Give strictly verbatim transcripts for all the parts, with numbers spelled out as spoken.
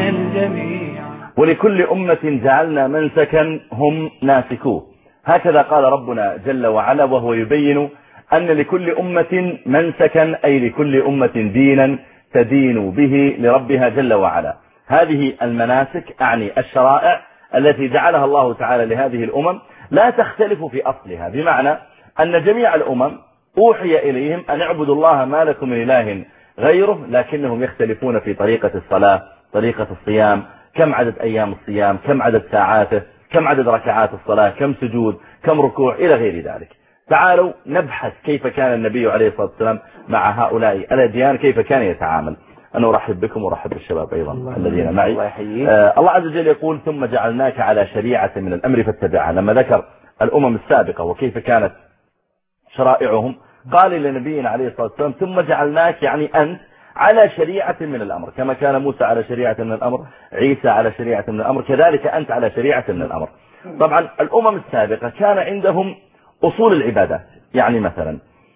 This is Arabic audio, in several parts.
الجميع. ولكل أمة جعلنا منسكا هم ناسكوه. هكذا قال ربنا جل وعلا، وهو يبين أن لكل أمة منسكا، أي لكل أمة دينا تدين به لربها جل وعلا. هذه المناسك أعني الشرائع التي جعلها الله تعالى لهذه الأمم لا تختلف في أصلها، بمعنى أن جميع الأمم أوحي إليهم أن اعبدوا الله ما لكم من إله غيره، لكنهم يختلفون في طريقة الصلاة، طريقة الصيام، كم عدد أيام الصيام، كم عدد ساعاته، كم عدد ركعات الصلاة، كم سجود، كم ركوع، إلى غير ذلك. تعالوا نبحث كيف كان النبي عليه الصلاة والسلام مع هؤلاء الأديان، كيف كان يتعامل. أنا أرحب بكم وأرحب بالشباب أيضا الذين معي. الله, آه الله عز وجل يقول ثم جعلناك على شريعة من الأمر فاتبعها. لما ذكر الأمم السابقة وكيف كانت شرائعهم، قال لنبينا عليه الصلاة والسلام ثم جعلناك، يعني أنت على شريعة من الأمر، كما كان موسى على شريعة من الأمر، عيسى على شريعة من الأمر، كذلك أنت على شريعة من الأمر. طبعا الأمم السابقة كان عندهم أصول العبادات، يعني مثلا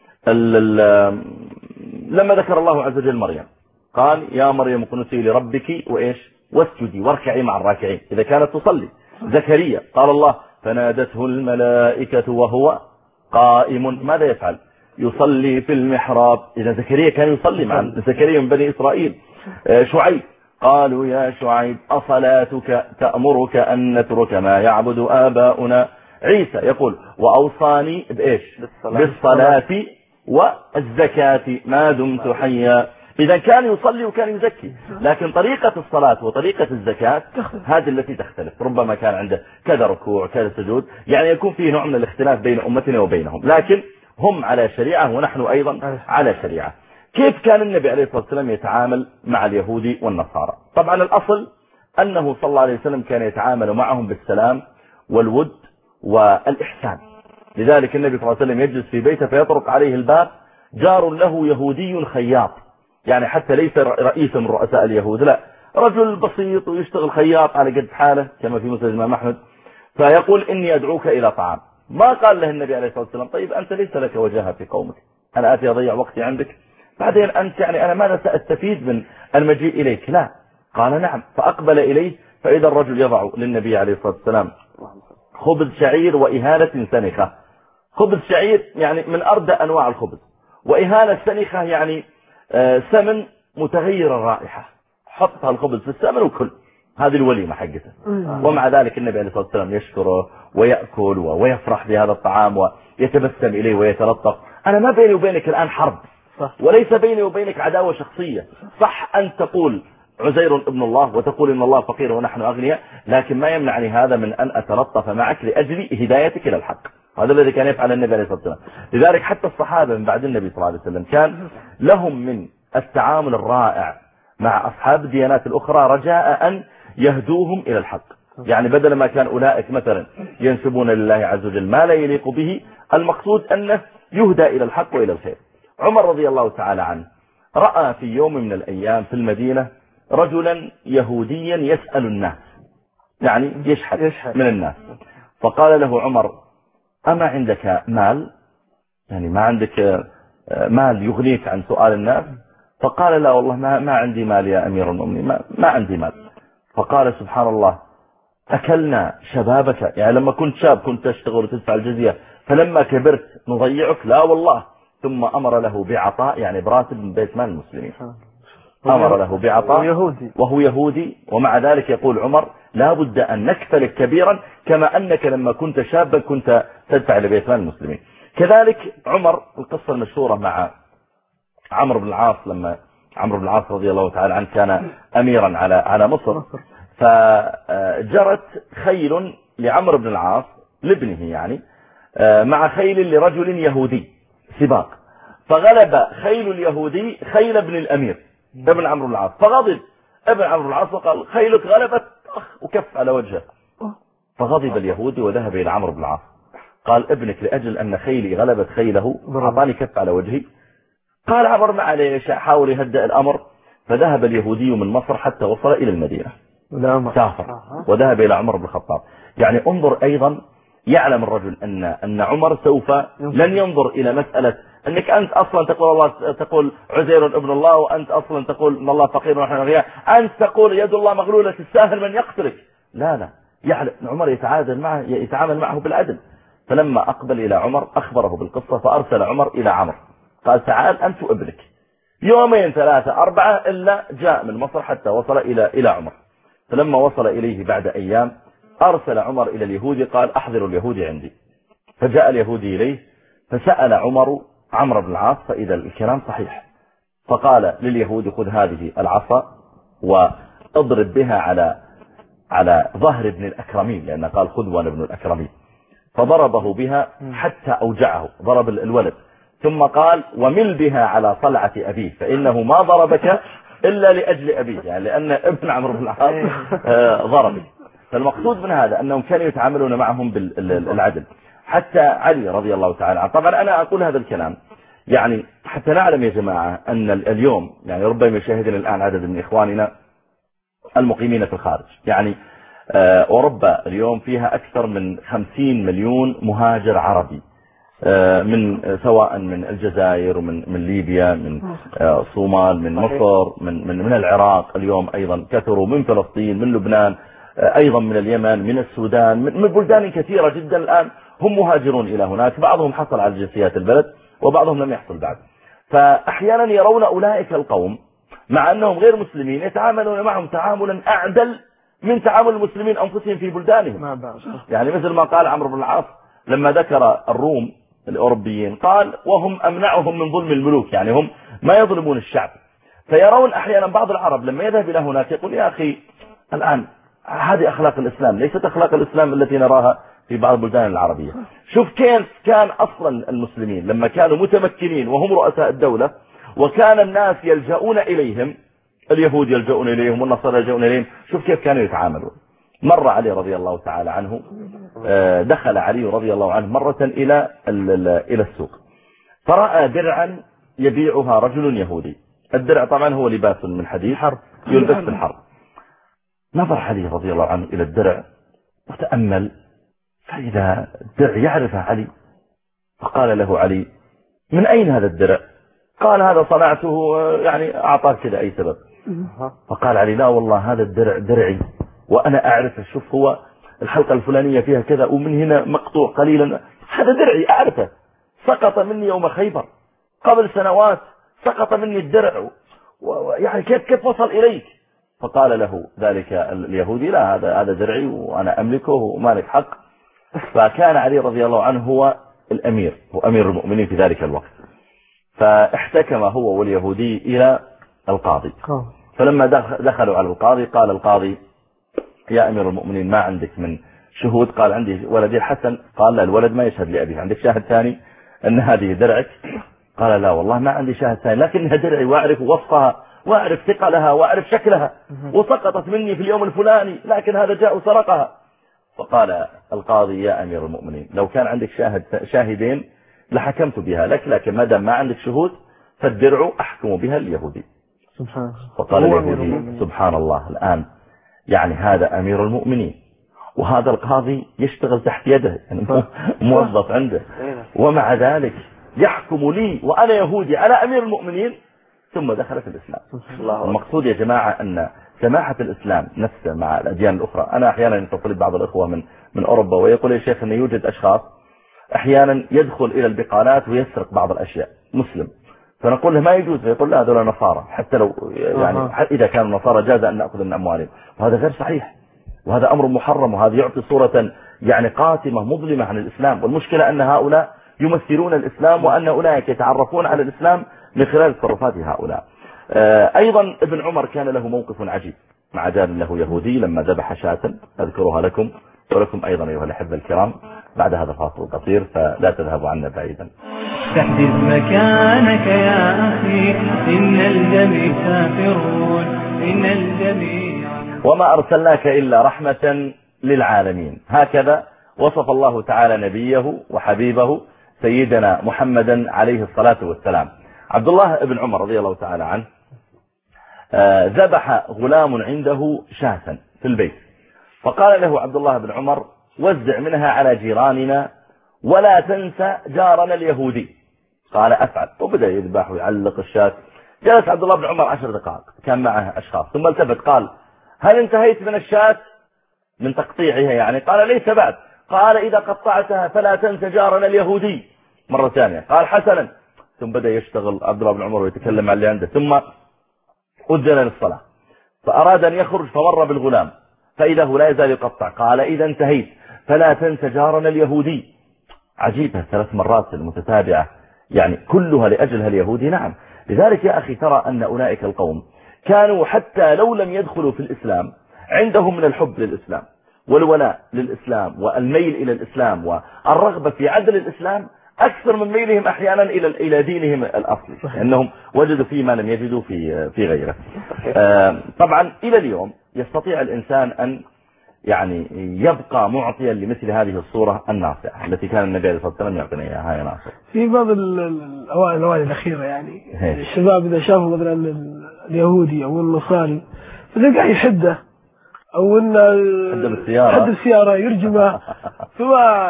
لما ذكر الله عز وجل مريم قال يا مريم اقنتي لربك وإيش واسجدي واركعي مع الراكعين إذا كانت تصلي. زكريا قال الله فنادته الملائكة وهو قائم ماذا يفعل؟ يصلي في المحراب. إذا زكريا كان يصلي مع زكريا من بني إسرائيل. شعيب قالوا يا شعيب أصلاتك تأمرك أن نترك ما يعبد آباؤنا. عيسى يقول وأوصاني بإيش؟ بالصلاة والزكاة ما دمت حيا. إذا كان يصلي وكان يزكي، لكن طريقة الصلاة وطريقة الزكاة هذه التي تختلف. ربما كان عنده كذا ركوع كذا سجود، يعني يكون فيه نوع من الاختلاف بين أمتنا وبينهم، لكن هم على شريعة ونحن أيضا على شريعة. كيف كان النبي عليه الصلاة والسلام يتعامل مع اليهود والنصارى؟ طبعا الأصل أنه صلى الله عليه وسلم كان يتعامل معهم بالسلام والود والإحسان. لذلك النبي صلى الله عليه وسلم يجلس في بيته فيطرق عليه الباب جار له يهودي خياط، يعني حتى ليس رئيس من رؤساء اليهود، لا، رجل بسيط ويشتغل خياط على قد حاله كما في مسند الإمام أحمد، فيقول إني أدعوك إلى طعام. ما قال له النبي عليه الصلاة والسلام طيب أنت ليس لك وجهة في قومك، أنا آتي أضيع وقتي عندك، بعدين أنت يعني أنا ماذا سأستفيد من المجيء إليك؟ لا، قال نعم. فأقبل إليه فإذا الرجل يضع للنبي عليه الصلاة والسلام خبز شعير وإهالة سنخة. خبز شعير يعني من أردى أنواع الخبز، وإهالة سنخة يعني سمن متغير الرائحة، حط الخبز في السمن وكل. هذه الوليمة حقته. ومع ذلك النبي عليه الصلاة والسلام يشكره ويأكل ويفرح بهذا الطعام ويتبسم إليه ويتلطف. أنا ما بيني وبينك الآن حرب، وليس بيني وبينك عداوة شخصية. صح أن تقول عزير ابن الله وتقول إن الله فقير ونحن أغنياء، لكن ما يمنعني هذا من أن أتلطف معك لأجل هدايتك إلى الحق. هذا الذي كان يفعل النبي عليه الصلاة والسلام. لذلك حتى الصحابة من بعد النبي صلى الله عليه وسلم كان لهم من التعامل الرائع مع أصحاب الديانات الأخرى رجاء أن يهدوهم إلى الحق. يعني بدل ما كان أولئك مثلا ينسبون لله عز وجل ما لا يليق به، المقصود أنه يهدى إلى الحق وإلى الخير. عمر رضي الله تعالى عنه رأى في يوم من الأيام في المدينة رجلا يهوديا يسأل الناس، يعني يشحت من الناس، فقال له عمر أما عندك مال؟ يعني ما عندك مال يغنيك عن سؤال الناس؟ فقال لا والله ما, ما عندي مال يا أمير المؤمنين، ما, ما عندي مال. فقال سبحان الله أكلنا شبابك، يعني لما كنت شاب كنت تشتغل وتدفع الجزية، فلما كبرت نضيعك؟ لا والله. ثم أمر له بعطاء، يعني براتب من بيت مال المسلمين، أمر له بعطاء وهو يهودي. ومع ذلك يقول عمر لا بد أن نكفلك كبيرا كما أنك لما كنت شابا كنت تدفع لبيت مال المسلمين. كذلك عمر، القصة المشهورة مع عمرو بن العاص، لما عمرو بن العاص رضي الله تعالى عنه كان أميرا على على مصر، فجرت خيل لعمرو بن العاص لابنه يعني مع خيل لرجل يهودي سباق، فغلب خيل اليهودي خيل ابن الأمير ابن عمرو بن العاص، فغضب ابن عمرو بن العاص وقال خيلك غلبت، وكف على وجهه. فغضب اليهودي وذهب إلى عمرو بن العاص قال ابنك لأجل أن خيلي غلبت خيله أعطاني كف على وجهي. قال عمر ما عليه شيء، حاول يهدأ الأمر. فذهب اليهودي من مصر حتى وصل إلى المدينة، سافر وذهب إلى عمر بن الخطاب. يعني انظر أيضا، يعلم الرجل أن أن عمر سوف لن ينظر إلى مسألة انك انت اصلا تقول الله تقول عزير ابن الله، وانت اصلا تقول ان الله فقير ونحن اغنياء، انت تقول يد الله مغلولة الساهل من يقتلك. لا لا، يعلم عمر يتعامل معه يتعامل معه بالعدل. فلما اقبل الى عمر اخبره بالقصة، فارسل عمر الى عمرو قال تعال انت وابنك. يومين ثلاثة أربعة إلا جاء من مصر حتى وصل إلى إلى عمر. فلما وصل إليه بعد أيام أرسل عمر إلى اليهودي قال أحضروا اليهودي عندي. فجاء اليهودي إليه فسأل عمر عمرو بن العاص فإذا الكلام صحيح. فقال لليهودي خذ هذه العصا واضرب بها على على ظهر ابن الأكرمين، لأنه قال خذ وانا ابن الأكرمين. فضربه بها حتى أوجعه، ضرب الولد، ثم قال ومل بها على صلعة أبيه فإنه ما ضربك إلا لأجل أبيه، يعني لأن ابن عمرو بن العاص ضربه. فالمقصود من هذا أنهم كانوا يتعاملون معهم بالعدل. حتى علي رضي الله تعالى عنه، طبعا أنا أقول هذا الكلام يعني حتى نعلم يا جماعة أن اليوم يعني ربما يشاهدنا الآن عدد من إخواننا المقيمين في الخارج. يعني أوروبا اليوم فيها أكثر من خمسين مليون مهاجر عربي، من سواء من الجزائر ومن من ليبيا، من الصومال، من مصر، من من من العراق اليوم أيضا كثروا، من فلسطين، من لبنان أيضا، من اليمن، من السودان، من بلدان كثيرة جدا الآن هم مهاجرون إلى هناك. بعضهم حصل على جنسيات البلد وبعضهم لم يحصل بعد. فأحيانا يرون أولئك القوم مع أنهم غير مسلمين يتعاملون معهم تعاملا أعدل من تعامل المسلمين أنفسهم في بلدانهم. يعني مثل ما قال عمرو بن العاص لما ذكر الروم الأوروبيين قال وهم أمنعهم من ظلم الملوك، يعني هم ما يظلمون الشعب. فيرون أحيانا بعض العرب لما يذهب إلى هناك يقول يا أخي الآن هذه أخلاق الإسلام ليست أخلاق الإسلام التي نراها في بعض البلدان العربية. شوف كيف كان أصلا المسلمين لما كانوا متمكنين وهم رؤساء الدولة وكان الناس يلجؤون إليهم، اليهود يلجؤون إليهم والنصارى يلجؤون إليهم، شوف كيف كانوا يتعاملون. مر علي رضي الله تعالى عنه، دخل علي رضي الله عنه مرة إلى إلى السوق فرأى درعا يبيعها رجل يهودي. الدرع طبعا هو لباس من حديد يلبس في الحرب. نظر علي رضي الله عنه إلى الدرع وتأمل فإذا الدرع يعرفه علي، فقال له علي من أين هذا الدرع؟ قال هذا صنعته يعني أعطاك كذا أي سبب. فقال علي لا والله هذا الدرع درعي وأنا أعرفه، شوف هو الحلقة الفلانية فيها كذا ومن هنا مقطوع قليلا، هذا درعي أعرفه، سقط مني يوم خيبر قبل سنوات، سقط مني الدرع يعني كيف كيف وصل إليك؟ فقال له ذلك اليهودي لا هذا هذا درعي وأنا أملكه ومالك حق. فكان علي رضي الله عنه هو الأمير، هو أمير المؤمنين في ذلك الوقت. فاحتكم هو واليهودي إلى القاضي. فلما دخلوا على القاضي قال القاضي يا أمير المؤمنين ما عندك من شهود؟ قال عندي ولدي الحسن. قال لا الولد ما يشهد لأبيه، عندك شاهد ثاني أن هذه درعك؟ قال لا والله ما عندي شاهد ثاني لكنها درعي وأعرف وصفها وأعرف ثقلها وأعرف شكلها وسقطت مني في اليوم الفلاني لكن هذا جاء وسرقها. فقال القاضي يا أمير المؤمنين لو كان عندك شاهد شاهدين لحكمت بها لك، لكن ما دام ما عندك شهود فالدرع أحكم بها اليهودي. سبحان فقال اليهودي سبحان الله الآن يعني هذا أمير المؤمنين وهذا القاضي يشتغل تحت يده يعني موظف عنده، ومع ذلك يحكم لي وأنا يهودي على أمير المؤمنين، ثم دخل في الإسلام. المقصود يا جماعة أن سماحة الإسلام نفسه مع الأديان الأخرى. أنا أحيانا يتصل بعض الأخوة من من أوروبا ويقول يا شيخ أن يوجد أشخاص أحيانا يدخل إلى البقالات ويسرق بعض الأشياء مسلم، فنقول له ما يجوز، فيقول لا هذول نصارى، حتى لو يعني إذا كانوا نصارى جاز أن نأخذ من أموالهم، وهذا غير صحيح وهذا أمر محرم، وهذا يعطي صورة يعني قاتمة مظلمة عن الإسلام. والمشكلة أن هؤلاء يمثلون الإسلام وأن أولئك يتعرفون على الإسلام من خلال تصرفات هؤلاء. أيضا ابن عمر كان له موقف عجيب مع جار له يهودي لما ذبح شاة، أذكرها لكم ولكم أيضا أيها الأحبة الكرام بعد هذا الفاصل القصير، فلا تذهبوا عنا بعيدا. تحدث مكانك يا أخي إن الجميع سافرون إن الجميع. وما أرسلناك إلا رحمة للعالمين، هكذا وصف الله تعالى نبيه وحبيبه سيدنا محمدا عليه الصلاة والسلام. عبد الله بن عمر رضي الله تعالى عنه ذبح غلام عنده شاة في البيت، فقال له عبد الله بن عمر وزع منها على جيراننا ولا تنسى جارنا اليهودي. قال أفعل، وبدأ يذبح ويعلق الشاة. جلس عبد الله بن عمر عشر دقائق، كان معه أشخاص، ثم التفت قال هل انتهيت من الشاة من تقطيعها؟ يعني قال ليس بعد. قال إذا قطعتها فلا تنس جارنا اليهودي. مرة ثانية قال حسنا. ثم بدأ يشتغل عبد الله بن عمر ويتكلم عن اللي عنده. ثم أذن للصلاة فأراد أن يخرج فمر بالغلام فإذا هو لا يزال يقطع. قال إذا انتهيت فلا تنس جارنا اليهودي. عجيبة، ثلاث مرات المتتابعة، يعني كلها لأجلها اليهودي. نعم. لذلك يا أخي ترى أن أولئك القوم كانوا حتى لو لم يدخلوا في الإسلام عندهم من الحب للإسلام والولاء للإسلام والميل إلى الإسلام والرغبة في عدل الإسلام أكثر من ميلهم أحيانا إلى إلى دينهم الأصلي، لأنهم وجدوا فيه ما لم يجدوا في في غيره. طبعا إلى اليوم يستطيع الإنسان أن يعني يبقى معطيا لمثل هذه الصورة الناصعة التي كان النبي عليه الصلاة والسلام يعطينا إياها. يا ناصر، في بعض الأوائل الأوائل الأخيرة يعني الشباب إذا شافوا مثلا اليهودي أو النصاري فتلقى يحده أو إن حد بالسيارة حد السيارة يرجمه ثم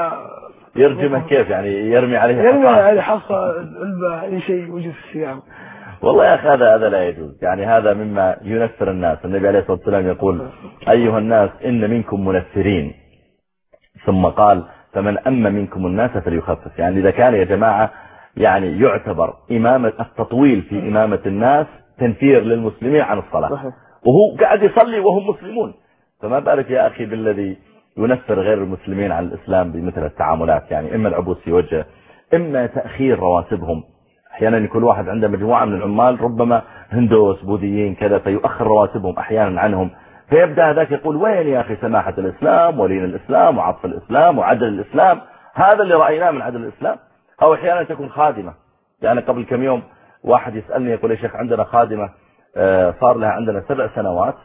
يرجمه كيف يعني؟ يرمي عليه يرمي عليه حصى الباء أي شيء وجه في السيارة. والله يا أخي هذا هذا لا يجوز، يعني هذا مما ينفر الناس. النبي عليه الصلاة والسلام يقول أيها الناس إن منكم منفرين، ثم قال فمن أما منكم الناس فليخفف. يعني إذا كان يا جماعة يعني يعتبر إمامة التطويل في إمامة الناس تنفير للمسلمين عن الصلاة وهو قاعد يصلي وهم مسلمون، فما بالك يا أخي بالذي ينفر غير المسلمين عن الإسلام بمثل التعاملات. يعني إما العبوس في وجهه، إما تأخير رواتبهم. أحيانا كل واحد عنده مجموعة من العمال ربما هندوس بوذيين كذا فيؤخر رواتبهم أحيانا عنهم، فيبدأ هذاك يقول وين يا أخي سماحة الإسلام ولين الإسلام وعطف الإسلام وعدل الإسلام؟ هذا اللي رأيناه من عدل الإسلام. أو أحيانا تكون خادمة، يعني قبل كم يوم واحد يسألني يقول يا شيخ عندنا خادمة صار لها عندنا سبع سنوات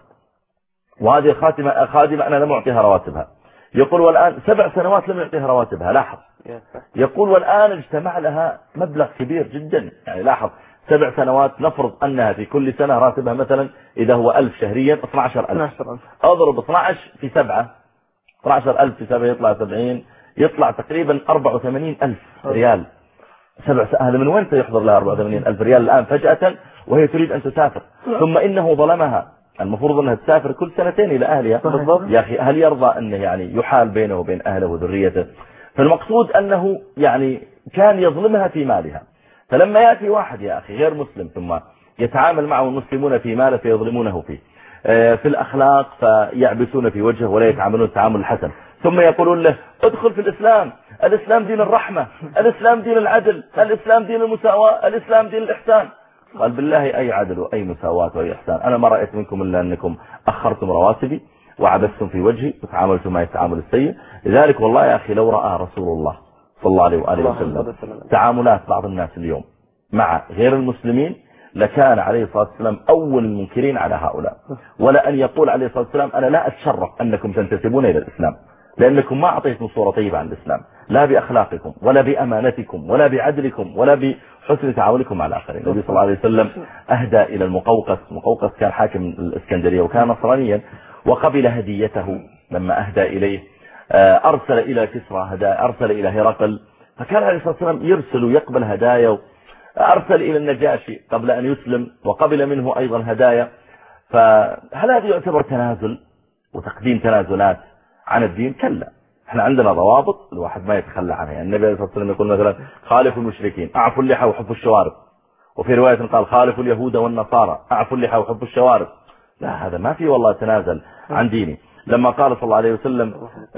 وهذه الخاتمة خادمة أنا لم أعطيها رواتبها. يقول والآن سبع سنوات لم يعطيها رواتبها. لاحظ، يقول والآن اجتمع لها مبلغ كبير جدا. يعني لاحظ سبع سنوات، نفرض أنها في كل سنة راتبها مثلا إذا هو ألف شهريا اثني عشر ألف، أضرب اثني عشر في سبعة، اثني عشر ألف في سبعة يطلع سبعين، يطلع تقريبا أربعة وثمانين ألف ريال. سبع هذا من وين سيحضر لها أربعة وثمانين ألف ريال الآن فجأة وهي تريد أن تسافر؟ ثم إنه ظلمها، المفروض أنها تسافر كل سنتين إلى أهلها. يا أخي هل يرضى أنه يعني يحال بينه وبين أهله وذريته؟ فالمقصود أنه يعني كان يظلمها في مالها. فلما يأتي واحد يا أخي غير مسلم ثم يتعامل معه المسلمون في ماله فيظلمونه فيه، في الأخلاق فيعبسون في وجهه ولا يتعاملون التعامل الحسن، ثم يقولون له ادخل في الإسلام، الإسلام دين الرحمة، الإسلام دين العدل، الإسلام دين المساواة، الإسلام دين الإحسان. قال بالله أي عدل وأي مساواة وأي إحسان؟ أنا ما رأيت منكم إلا أنكم أخرتم رواتبي وعبستم في وجهي وتعاملتم معي التعامل السيء. لذلك والله يا أخي لو رأى رسول الله صلى الله عليه وآله وسلم تعاملات بعض الناس اليوم مع غير المسلمين لكان عليه الصلاة والسلام أول المنكرين على هؤلاء، ولا أن يقول عليه الصلاة والسلام أنا لا أتشرف أنكم تنتسبون إلى الإسلام لأنكم ما أعطيتم صورة طيبة عن الإسلام، لا بأخلاقكم ولا بأمانتكم ولا بعدلكم ولا بحسن تعاملكم مع الآخرين. النبي صلى الله عليه وسلم أهدى إلى المقوقس، مقوقس كان حاكم الإسكندرية وكان نصرانيا، وقبل هديته لما أهدى إليه، أرسل إلى كسرى هدايا، أرسل إلى هرقل، فكان عليه الصلاة والسلام يرسل ويقبل هدايا. أرسل إلى النجاشي قبل أن يسلم وقبل منه أيضا هدايا. فهل هذا يعتبر تنازل وتقديم تنازلات عن الدين؟ كلا، احنا عندنا ضوابط الواحد ما يتخلى عنها. النبي عليه الصلاة والسلام يقول مثلا خالفوا المشركين أعفوا اللحى وحفوا الشوارب، وفي رواية قال خالفوا اليهود والنصارى أعفوا اللحى وحفوا الشوارب. لا، هذا ما في والله تنازل عن ديني. لما قال صلى الله عليه وسلم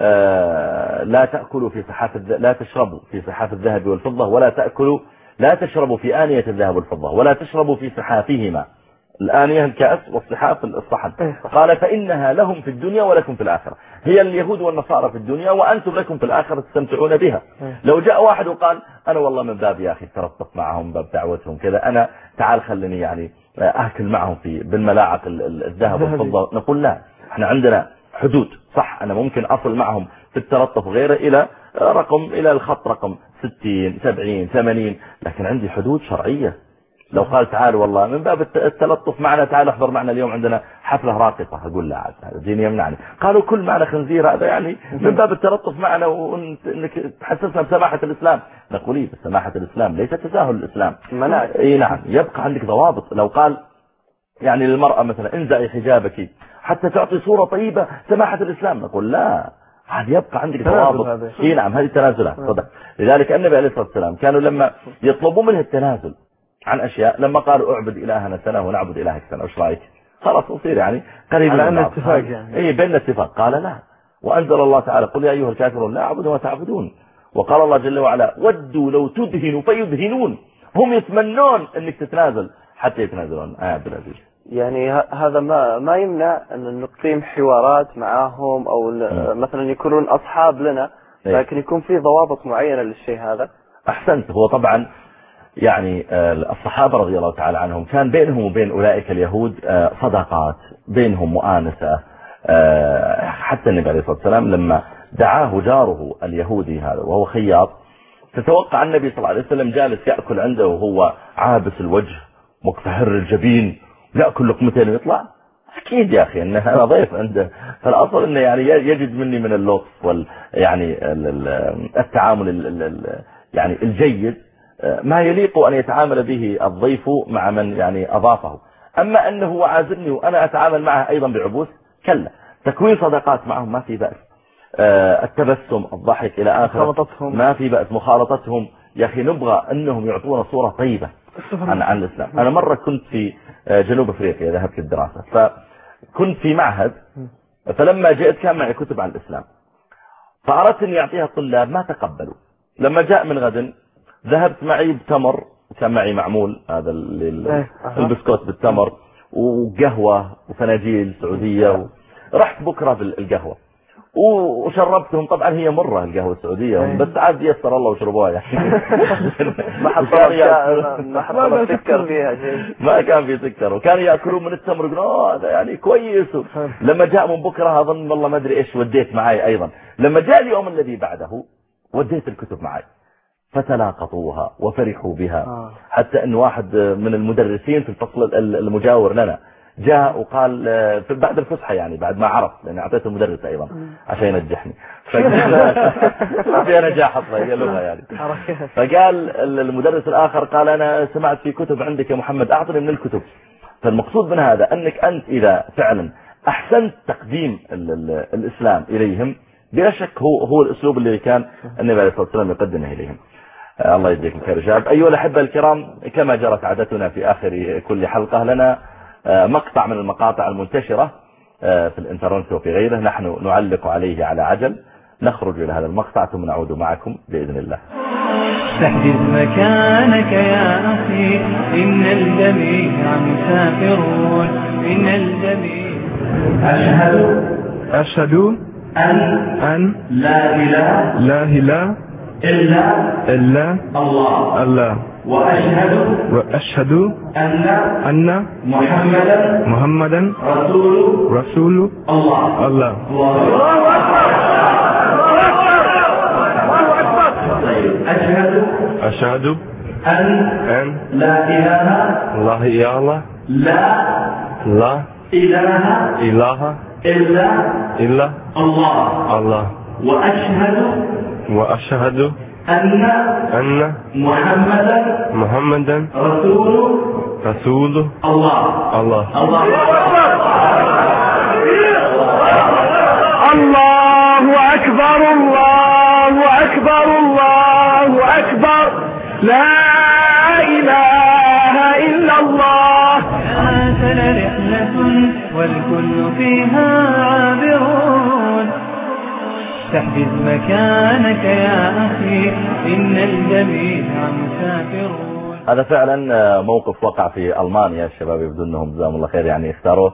آه لا تأكلوا في صحاف لا تشربوا في صحاف الذهب والفضة ولا تأكلوا لا تشربوا في آنية الذهب والفضة ولا تشربوا في صحافهما، الآنية الكأس والصحاف الصحن. قال فإنها لهم في الدنيا ولكم في الآخرة، هي اليهود والنصارى في الدنيا وأنتم لكم في الآخرة تستمتعون بها. لو جاء واحد وقال أنا والله من باب يا أخي ترطف معهم باب دعوتهم كذا، أنا تعال خلني يعني أكل معهم في بالملاعق الذهب والفضة، نقول لا، احنا عندنا حدود. صح أنا ممكن أصل معهم في التلطف غيره إلى رقم إلى الخط رقم ستين سبعين ثمانين، لكن عندي حدود شرعية. لو قال تعال والله من باب التلطف معنا تعال احضر معنا اليوم عندنا حفلة راقصة أقول لا عاد هذا ديني يمنعني. قالوا كل معنا خنزير هذا يعني من باب التلطف معنا وانك تحسسنا بسماحة الإسلام. نقول إيه سماحة الإسلام ليس تساهل الإسلام. إيه نعم يبقى عندك ضوابط. لو قال يعني للمرأة مثلا انزعي حجابك حتى تعطي صورة طيبة سماحة الإسلام نقول لا عاد يبقى عندك ضوابط. إيه نعم هذه تنازلات صدق. لذلك النبي عليه الصلاة والسلام كانوا لما يطلبوا منه التنازل عن أشياء لما قالوا اعبد إلهنا سنة ونعبد إلهك سنة وش رأيك خلاص نصير يعني قريب على أن اتفاق يعني إيه بين اتفاق. قال لا وأنزل الله تعالى قل يا أيها الكافرون لا أعبد ما تعبدون. وقال الله جل وعلا ودوا لو تدهنوا فيدهنون هم يتمنون أنك تتنازل حتى يتنازلون. آه عبد العزيز يعني هذا ما ما يمنع أن نقيم حوارات معاهم أو مثلا يكونون أصحاب لنا لكن يكون في ضوابط معينة للشيء هذا. أحسنت. هو طبعا يعني الصحابة رضي الله تعالى عنهم كان بينهم وبين أولئك اليهود صداقات بينهم مؤانسة. حتى النبي عليه الصلاة والسلام لما دعاه جاره اليهودي هذا وهو خياط تتوقع النبي صلى الله عليه وسلم جالس يأكل عنده وهو عابس الوجه مقتهر الجبين يأكل لقمتين ويطلع. أكيد يا أخي أنه أنا ضيف عنده فالأصل أنه يعني يجد مني من اللطف وال يعني التعامل يعني الجيد ما يليق أن يتعامل به الضيف مع من يعني أضافه. أما أنه هو عازمني وأنا أتعامل معه أيضا بعبوس كلا. تكوين صداقات معهم ما في بأس. التبسم الضحك إلى آخر ما في بأس. مخالطتهم يا أخي نبغى أنهم يعطونا صورة طيبة عن, عن الإسلام. أنا مرة كنت في جنوب أفريقيا ذهبت الدراسة فكنت في معهد فلما جئت كان معي كتب عن الإسلام فأردت أن يعطيها الطلاب ما تقبلوا. لما جاء من غد ذهبت معي بتمر وكان معي معمول هذا البسكوت بالتمر وقهوة وفناجيل سعودية. رحت بكرة بالقهوة وشربتهم طبعا هي مرة القهوة السعودية بس عاد يسر الله وشربوها يعني ما حط سكر فيها شيء ما كان في سكر وكانوا يأكلون من التمر يقولون هذا يعني كويس. لما جاء من بكرة أظن والله ما أدري إيش وديت معي أيضا. لما جاء اليوم الذي بعده وديت الكتب معي فتلاقطوها وفرحوا بها حتى أن واحد من المدرسين في الفصل المجاور لنا جاء وقال بعد الفسحة يعني بعد ما عرف لأن أعطيته المدرس أيضا عشان ينجحني فقال نجاح أصلا هي لغة يعني. فقال المدرس الآخر قال أنا سمعت في كتب عندك يا محمد أعطني من الكتب. فالمقصود من هذا أنك أنت إذا فعلا أحسنت تقديم الإسلام إليهم بلا شك هو هو الأسلوب اللي كان النبي عليه الصلاة والسلام يقدمه إليهم. الله يجزيكم خير شباب. أيها الأحبة الكرام كما جرت عادتنا في آخر كل حلقة لنا مقطع من المقاطع المنتشرة في الانترنت وفي غيره نحن نعلق عليه على عجل. نخرج إلى هذا المقطع ثم نعود معكم بإذن الله. فاحجز مكانك يا أخي إن الجميع مسافرون إن الجميع. أشهد أشهد أن أن لا إله لا إله إلا إلا الله الله وأشهد وأشهد أن أن محمدا محمدا رسول رسول الله. الله. أشهد أشهد أن أن لا إله الله يا الله لا لا إله إله إلا إلا الله الله وأشهد وأشهد أن أن محمدا محمدا رسول رسول الله. الله. الله الله أكبر الله أكبر الله أكبر لا إله إلا الله. هاتنا رحلة والكل فيها عابرون تحجز مكانك يا أخي إن الجميع مسافرون. هذا فعلا موقف وقع في ألمانيا. الشباب يبدو أنهم جزاهم الله خير يعني اختاروه.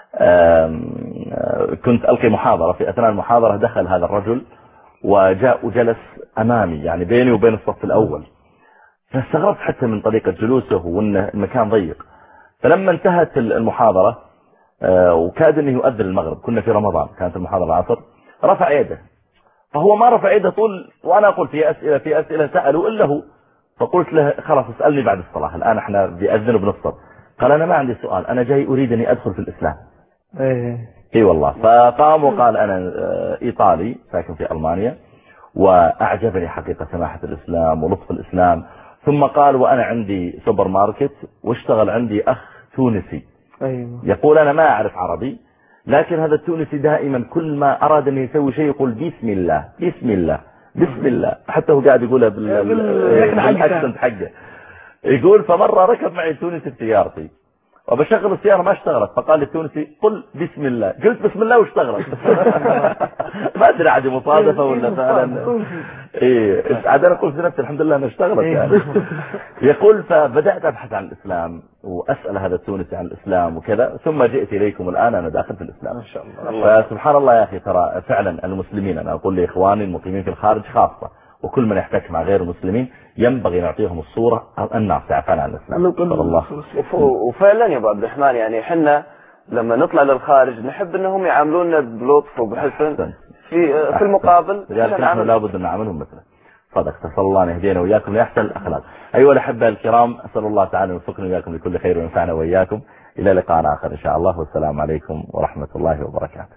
كنت ألقي محاضرة في أثناء المحاضرة دخل هذا الرجل وجاء وجلس أمامي يعني بيني وبين الصف الأول فاستغربت حتى من طريقة جلوسه وأن المكان ضيق. فلما انتهت المحاضرة وكاد أنه يؤذن المغرب كنا في رمضان كانت المحاضرة العصر رفع يده فهو ما رفع يده طول وأنا أقول في أسئلة في أسئلة سألوا إلا هو فقلت له خلاص اسألني بعد الصلاة، الآن احنا بيأذن بنفطر. قال أنا ما عندي سؤال، أنا جاي أريد أني أدخل في الإسلام. ايه اي والله. فقام وقال أنا إيطالي ساكن في ألمانيا، وأعجبني حقيقة سماحة الإسلام ولطف الإسلام. ثم قال وأنا عندي سوبر ماركت واشتغل عندي أخ تونسي. ايوه. يقول أنا ما أعرف عربي، لكن هذا التونسي دائما كل ما أراد أن يسوي شيء يقول بسم الله بسم الله بسم الله، حتى هو قاعد يقولها بالأكسنت حقه. يقول فمرة ركب معي التونسي في سيارتي وبشغل السيارة ما اشتغلت، فقال لي التونسي قل بسم الله، قلت بسم الله واشتغلت. ما ادري عادي مصادفة ولا فعلا. ايه عاد انا قلت لنفسي الحمد لله انها اشتغلت يعني. يقول فبدأت ابحث عن الاسلام واسأل هذا التونسي عن الاسلام وكذا، ثم جئت اليكم الان انا داخل في الاسلام. ما شاء الله. فسبحان الله يا اخي، ترى فعلا المسلمين، انا اقول لاخواني المقيمين في الخارج خاصة وكل من يحتك مع غير المسلمين ينبغي نعطيهم الصورة الناصعة فعلا عن الاسلام. الله. وفعلا يا ابو عبد الرحمن يعني احنا لما نطلع للخارج نحب انهم يعاملونا بلطف وبحسن، في في المقابل نحن لابد ان نعاملهم مثله. صدق. تسأل الله ان يهدينا واياكم لاحسن الاخلاق. ايها الاحبه الكرام، اسال الله تعالى ان يوفقنا واياكم لكل خير وينفعنا واياكم. الى لقاء اخر ان شاء الله، والسلام عليكم ورحمه الله وبركاته.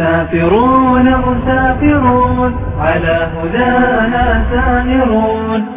مسافرون مسافرون على هدانا سائرون.